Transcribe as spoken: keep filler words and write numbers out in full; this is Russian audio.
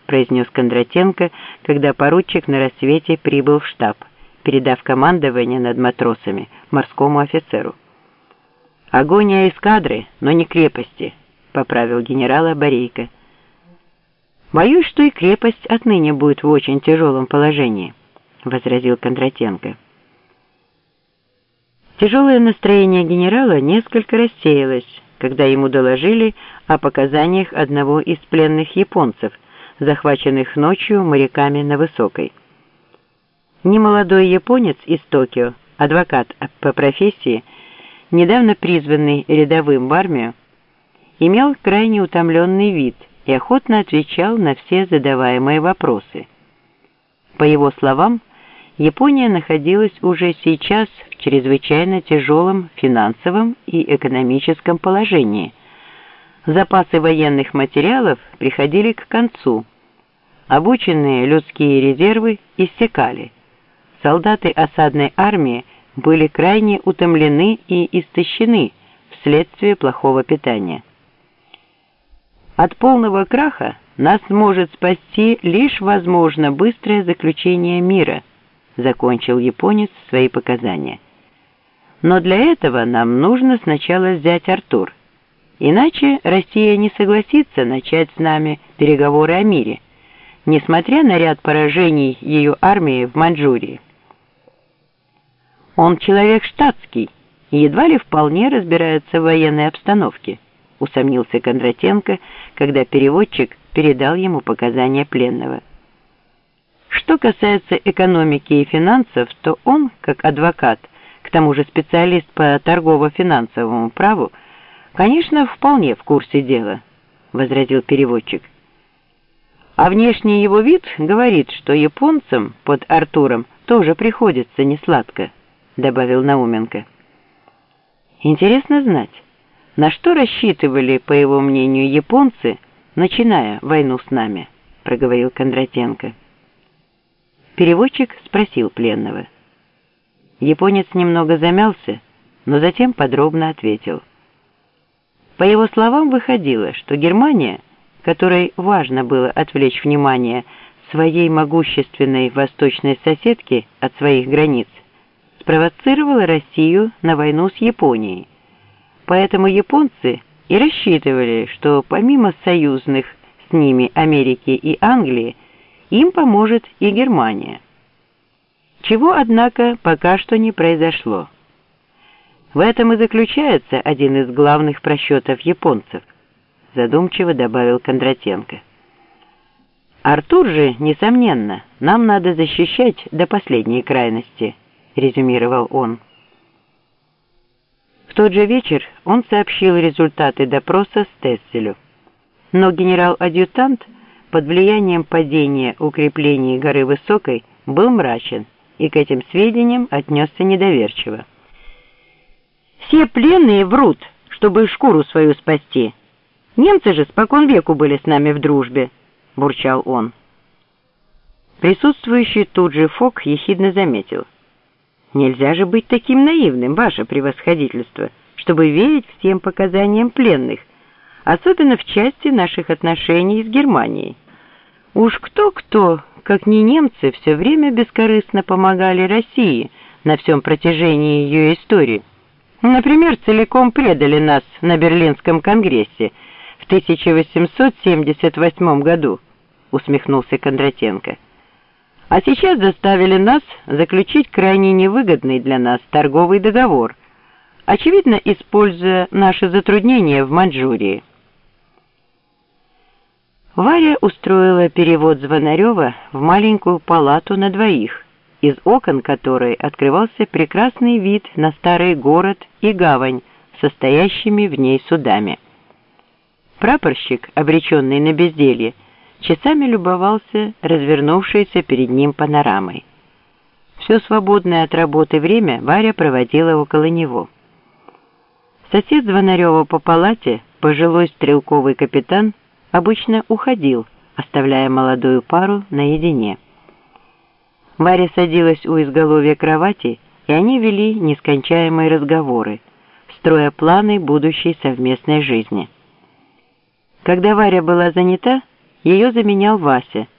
произнес Кондратенко, когда поручик на рассвете прибыл в штаб, передав командование над матросами морскому офицеру. «Агония эскадры, но не крепости», — поправил генерала Борейко. «Боюсь, что и крепость отныне будет в очень тяжелом положении», — возразил Кондратенко. Тяжелое настроение генерала несколько рассеялось, когда ему доложили о показаниях одного из пленных японцев, захваченных ночью моряками на Высокой. Немолодой японец из Токио, адвокат по профессии, недавно призванный рядовым в армию, имел крайне утомленный вид и охотно отвечал на все задаваемые вопросы. По его словам, Япония находилась уже сейчас в чрезвычайно тяжелом финансовом и экономическом положении. Запасы военных материалов приходили к концу. Обученные людские резервы иссякали. Солдаты осадной армии были крайне утомлены и истощены вследствие плохого питания. От полного краха нас может спасти лишь, возможно, быстрое заключение мира, закончил японец свои показания. Но для этого нам нужно сначала взять Артур. Иначе Россия не согласится начать с нами переговоры о мире, несмотря на ряд поражений ее армии в Маньчжурии. Он человек штатский и едва ли вполне разбирается в военной обстановке, усомнился Кондратенко, когда переводчик передал ему показания пленного. Что касается экономики и финансов, то он, как адвокат, к тому же специалист по торгово-финансовому праву, конечно, вполне в курсе дела, возразил переводчик. А внешний его вид говорит, что японцам под Артуром тоже приходится несладко, добавил Науменко. Интересно знать, на что рассчитывали, по его мнению, японцы, начиная войну с нами, проговорил Кондратенко. Переводчик спросил пленного. Японец немного замялся, но затем подробно ответил. По его словам, выходило, что Германия, которой важно было отвлечь внимание своей могущественной восточной соседки от своих границ, спровоцировала Россию на войну с Японией. Поэтому японцы и рассчитывали, что помимо союзных с ними Америки и Англии, им поможет и Германия. Чего, однако, пока что не произошло. В этом и заключается один из главных просчетов японцев, задумчиво добавил Кондратенко. Артур же, несомненно, нам надо защищать до последней крайности, резюмировал он. В тот же вечер он сообщил результаты допроса Стесселю, но генерал-адъютант под влиянием падения укреплений горы Высокой был мрачен и к этим сведениям отнесся недоверчиво. «Все пленные врут, чтобы шкуру свою спасти. Немцы же спокон веку были с нами в дружбе», — бурчал он. Присутствующий тут же Фок ехидно заметил. «Нельзя же быть таким наивным, ваше превосходительство, чтобы верить всем показаниям пленных, особенно в части наших отношений с Германией. Уж кто-кто, как не немцы, все время бескорыстно помогали России на всем протяжении ее истории. Например, целиком предали нас на Берлинском конгрессе в тысяча восемьсот семьдесят восьмом году», — усмехнулся Кондратенко. «А сейчас заставили нас заключить крайне невыгодный для нас торговый договор, очевидно, используя наши затруднения в Маньчжурии». Варя устроила перевод Звонарева в маленькую палату на двоих, из окон которой открывался прекрасный вид на старый город и гавань, состоящими в ней судами. Прапорщик, обреченный на безделье, часами любовался развернувшейся перед ним панорамой. Все свободное от работы время Варя проводила около него. Сосед Звонарева по палате, пожилой стрелковый капитан, обычно уходил, оставляя молодую пару наедине. Варя садилась у изголовья кровати, и они вели нескончаемые разговоры, строя планы будущей совместной жизни. Когда Варя была занята, Ее заменял Вася.